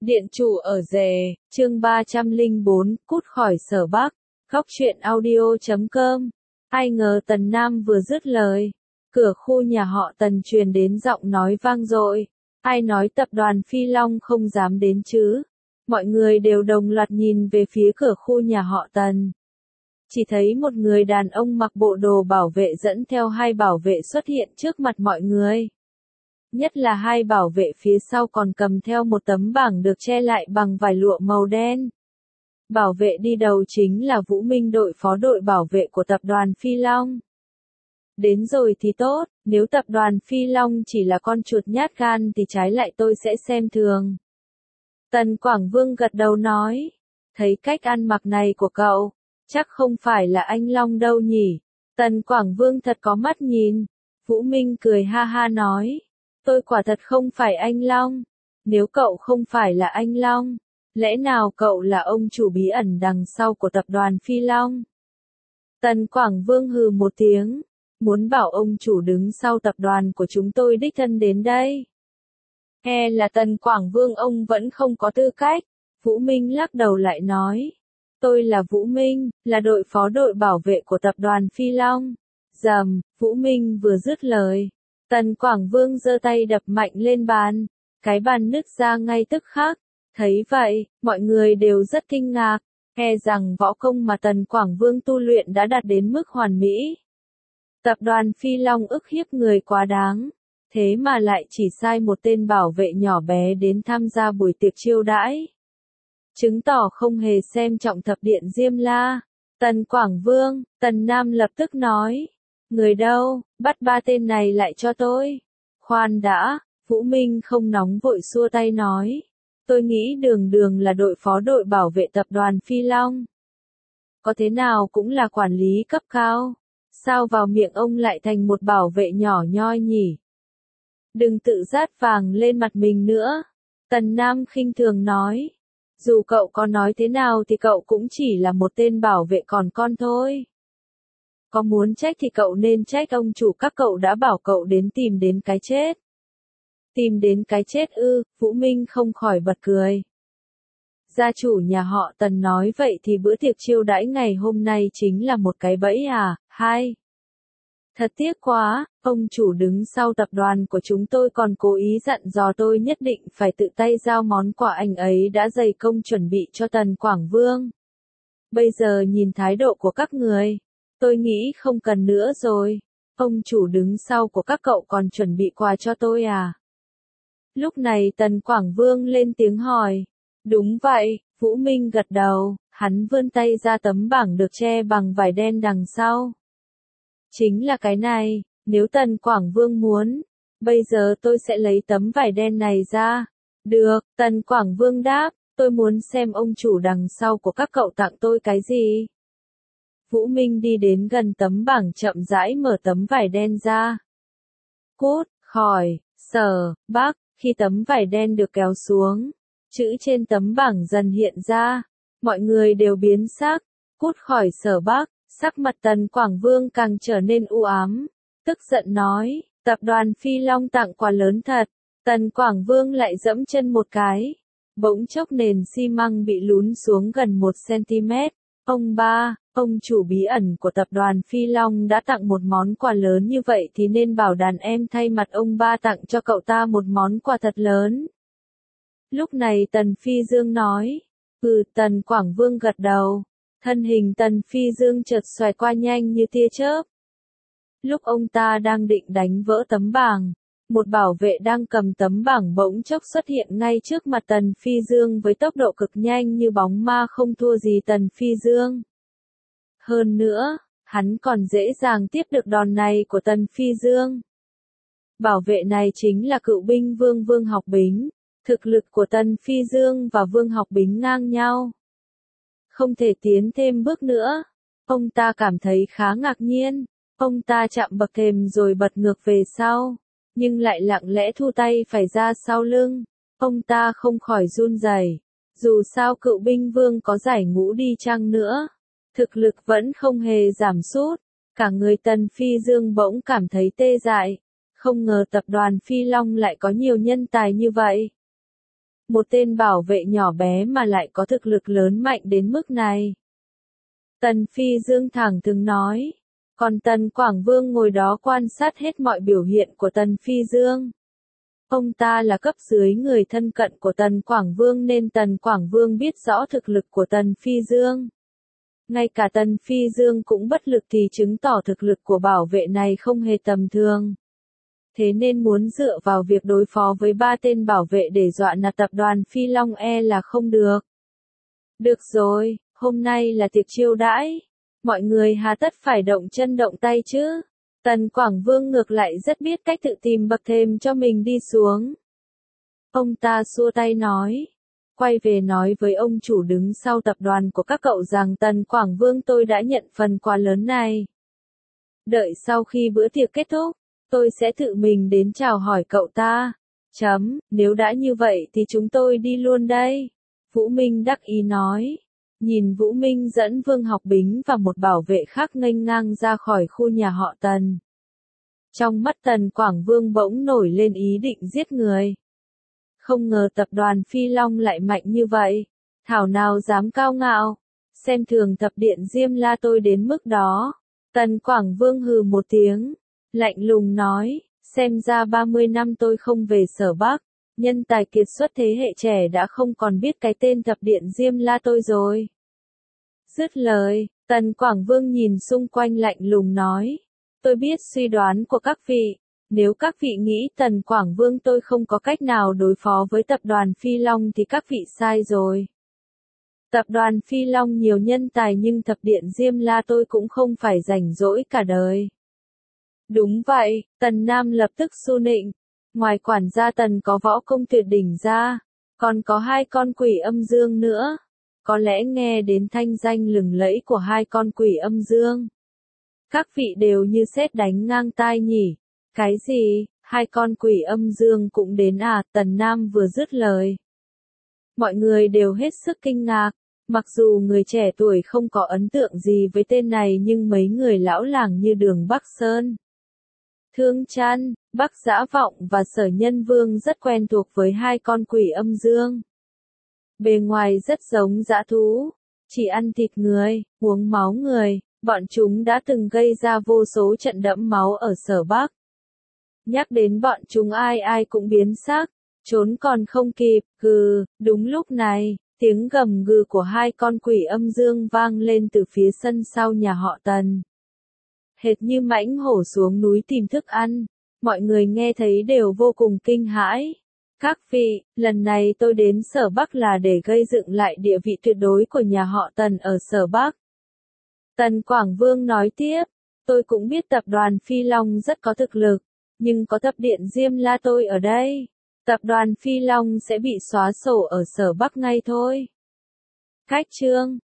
Điện chủ ở rể, chương 304, cút khỏi Sở Bắc, góc truyện audio.com. Ai ngờ Tần Nam vừa dứt lời, cửa khu nhà họ Tần truyền đến giọng nói vang dội. Ai nói tập đoàn Phi Long không dám đến chứ? Mọi người đều đồng loạt nhìn về phía cửa khu nhà họ Tần. Chỉ thấy một người đàn ông mặc bộ đồ bảo vệ dẫn theo hai bảo vệ xuất hiện trước mặt mọi người. Nhất là hai bảo vệ phía sau còn cầm theo một tấm bảng được che lại bằng vải lụa màu đen. Bảo vệ đi đầu chính là Vũ Minh, đội phó đội bảo vệ của tập đoàn Phi Long. Đến rồi thì tốt, nếu tập đoàn Phi Long chỉ là con chuột nhát gan thì trái lại tôi sẽ xem thường. Tần Quảng Vương gật đầu nói, thấy cách ăn mặc này của cậu, chắc không phải là anh Long đâu nhỉ. Tần Quảng Vương thật có mắt nhìn. Vũ Minh cười ha ha nói, tôi quả thật không phải anh Long. Nếu cậu không phải là anh Long, lẽ nào cậu là ông chủ bí ẩn đằng sau của tập đoàn Phi Long? Tần Quảng Vương hừ một tiếng, muốn bảo ông chủ đứng sau tập đoàn của chúng tôi đích thân đến đây. Nghe là Tần Quảng Vương ông vẫn không có tư cách. Vũ Minh lắc đầu lại nói, tôi là Vũ Minh, là đội phó đội bảo vệ của tập đoàn Phi Long. Rầm, Vũ Minh vừa dứt lời, Tần Quảng Vương giơ tay đập mạnh lên bàn, cái bàn nứt ra ngay tức khắc. Thấy vậy, mọi người đều rất kinh ngạc, e rằng võ công mà Tần Quảng Vương tu luyện đã đạt đến mức hoàn mỹ. Tập đoàn Phi Long ức hiếp người quá đáng, thế mà lại chỉ sai một tên bảo vệ nhỏ bé đến tham gia buổi tiệc chiêu đãi. Chứng tỏ không hề xem trọng thập điện Diêm La. Tần Quảng Vương, Tần Nam lập tức nói, người đâu, bắt ba tên này lại cho tôi. Khoan đã, Vũ Minh không nóng vội xua tay nói, tôi nghĩ Đường Đường là đội phó đội bảo vệ tập đoàn Phi Long. Có thế nào cũng là quản lý cấp cao, sao vào miệng ông lại thành một bảo vệ nhỏ nhoi nhỉ? Đừng tự dát vàng lên mặt mình nữa. Tần Nam khinh thường nói, dù cậu có nói thế nào thì cậu cũng chỉ là một tên bảo vệ còn con thôi. Có muốn trách thì cậu nên trách ông chủ các cậu đã bảo cậu đến tìm đến cái chết. Tìm đến cái chết ư? Vũ Minh không khỏi bật cười. Gia chủ nhà họ Tần nói vậy thì bữa tiệc chiêu đãi ngày hôm nay chính là một cái bẫy à? Hai. Thật tiếc quá, ông chủ đứng sau tập đoàn của chúng tôi còn cố ý dặn dò tôi nhất định phải tự tay giao món quà anh ấy đã dày công chuẩn bị cho Tần Quảng Vương. Bây giờ nhìn thái độ của các người, tôi nghĩ không cần nữa rồi. Ông chủ đứng sau của các cậu còn chuẩn bị quà cho tôi à? Lúc này Tần Quảng Vương lên tiếng hỏi. Đúng vậy, Vũ Minh gật đầu, hắn vươn tay ra tấm bảng được che bằng vải đen đằng sau. Chính là cái này, nếu Tần Quảng Vương muốn, bây giờ tôi sẽ lấy tấm vải đen này ra. Được, Tần Quảng Vương đáp, tôi muốn xem ông chủ đằng sau của các cậu tặng tôi cái gì. Vũ Minh đi đến gần tấm bảng chậm rãi mở tấm vải đen ra. Cút khỏi Sở Bắc. Khi tấm vải đen được kéo xuống, chữ trên tấm bảng dần hiện ra, mọi người đều biến sắc. Cút khỏi Sở Bắc. Sắc mặt Tần Quảng Vương càng trở nên u ám, tức giận nói, tập đoàn Phi Long tặng quà lớn thật. Tần Quảng Vương lại dẫm chân một cái, bỗng chốc nền xi măng bị lún xuống gần 1 cm. Ông ba, ông chủ bí ẩn của tập đoàn Phi Long đã tặng một món quà lớn như vậy thì nên bảo đàn em thay mặt ông ba tặng cho cậu ta một món quà thật lớn. Lúc này Tần Phi Dương nói, Tần Quảng Vương gật đầu. Thân hình Tần Phi Dương chợt xoay qua nhanh như tia chớp. Lúc ông ta đang định đánh vỡ tấm bảng, một bảo vệ đang cầm tấm bảng bỗng chốc xuất hiện ngay trước mặt Tần Phi Dương với tốc độ cực nhanh như bóng ma, không thua gì Tần Phi Dương. Hơn nữa, hắn còn dễ dàng tiếp được đòn này của Tần Phi Dương. Bảo vệ này chính là cựu binh vương Vương Học Bính. Thực lực của Tần Phi Dương và Vương Học Bính ngang nhau. Không thể tiến thêm bước nữa. Ông ta cảm thấy khá ngạc nhiên. Ông ta chạm bậc thềm rồi bật ngược về sau, nhưng lại lặng lẽ thu tay phải ra sau lưng. Ông ta không khỏi run rẩy. Dù sao cựu binh vương có giải ngũ đi chăng nữa, thực lực vẫn không hề giảm sút. Cả người Tần Phi Dương bỗng cảm thấy tê dại. Không ngờ tập đoàn Phi Long lại có nhiều nhân tài như vậy. một tên bảo vệ nhỏ bé mà lại có thực lực lớn mạnh đến mức này. Tần Phi Dương thẳng thừng nói. Còn Tần Quảng Vương ngồi đó quan sát hết mọi biểu hiện của Tần Phi Dương. Ông ta là cấp dưới người thân cận của Tần Quảng Vương nên Tần Quảng Vương biết rõ thực lực của Tần Phi Dương. Ngay cả Tần Phi Dương cũng bất lực thì chứng tỏ thực lực của bảo vệ này không hề tầm thường. Thế nên muốn dựa vào việc đối phó với 3 tên bảo vệ để dọa nạt tập đoàn Phi Long là không được. Được rồi, hôm nay là tiệc chiêu đãi. Mọi người hà tất phải động chân động tay chứ. Tần Quảng Vương ngược lại rất biết cách tự tìm bậc thềm cho mình đi xuống. Ông ta xua tay nói. Quay về nói với ông chủ đứng sau tập đoàn của các cậu rằng Tần Quảng Vương tôi đã nhận phần quà lớn này. Đợi sau khi bữa tiệc kết thúc, tôi sẽ tự mình đến chào hỏi cậu ta. Nếu đã như vậy thì chúng tôi đi luôn đây. Vũ Minh đắc ý nói. Nhìn Vũ Minh dẫn Vương Học Bính và một bảo vệ khác nghênh ngang ra khỏi khu nhà họ Tần. Trong mắt Tần Quảng Vương bỗng nổi lên ý định giết người. Không ngờ tập đoàn Phi Long lại mạnh như vậy. Thảo nào dám cao ngạo. Xem thường thập điện Diêm La tôi đến mức đó. Tần Quảng Vương hừ một tiếng. Lạnh lùng nói. Xem ra 30 năm tôi không về Sở Bắc. Nhân tài kiệt xuất thế hệ trẻ đã không còn biết cái tên thập điện Diêm La tôi rồi. Dứt lời, Tần Quảng Vương nhìn xung quanh lạnh lùng nói. Tôi biết suy đoán của các vị. Nếu các vị nghĩ Tần Quảng Vương tôi không có cách nào đối phó với tập đoàn Phi Long thì các vị sai rồi. Tập đoàn Phi Long nhiều nhân tài nhưng thập điện Diêm La tôi cũng không phải rảnh rỗi cả đời. Đúng vậy, Tần Nam lập tức xu nịnh. Ngoài quản gia Tần có võ công tuyệt đỉnh ra, còn có 2 con quỷ âm dương nữa. Có lẽ nghe đến thanh danh lừng lẫy của 2 con quỷ âm dương. Các vị đều như sét đánh ngang tai nhỉ. Cái gì, 2 con quỷ âm dương cũng đến à? Tần Nam vừa dứt lời. Mọi người đều hết sức kinh ngạc. Mặc dù người trẻ tuổi không có ấn tượng gì với tên này nhưng mấy người lão làng như Đường Bắc Sơn, Thương Trăn, Bắc Dã Vọng và Sở Nhân Vương rất quen thuộc với 2 con quỷ âm dương. Bề ngoài rất giống dã thú, chỉ ăn thịt người, uống máu người, bọn chúng đã từng gây ra vô số trận đẫm máu ở Sở Bắc. Nhắc đến bọn chúng ai ai cũng biến sắc, trốn còn không kịp, đúng lúc này, tiếng gầm gừ của 2 con quỷ âm dương vang lên từ phía sân sau nhà họ Tần. Hệt như mãnh hổ xuống núi tìm thức ăn, mọi người nghe thấy đều vô cùng kinh hãi. Các vị, lần này tôi đến Sở Bắc là để gây dựng lại địa vị tuyệt đối của nhà họ Tần ở Sở Bắc. Tần Quảng Vương nói tiếp, tôi cũng biết tập đoàn Phi Long rất có thực lực, nhưng có thập điện Diêm La tôi ở đây, tập đoàn Phi Long sẽ bị xóa sổ ở Sở Bắc ngay thôi. Cách chương